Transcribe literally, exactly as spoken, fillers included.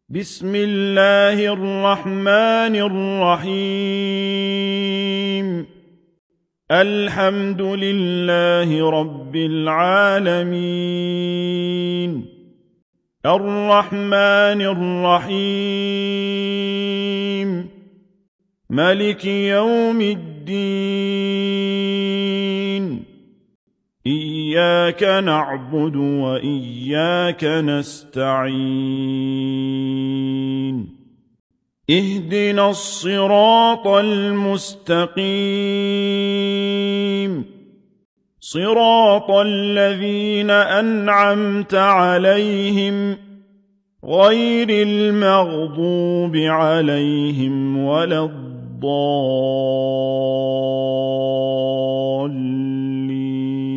بسم الله الرحمن الرحيم. الحمد لله رب العالمين، الرحمن الرحيم، ملك يوم الدين. إياك نعبد وإياك نستعين. اهدنا الصراط المستقيم، صراط الذين أنعمت عليهم غير المغضوب عليهم ولا الضالين.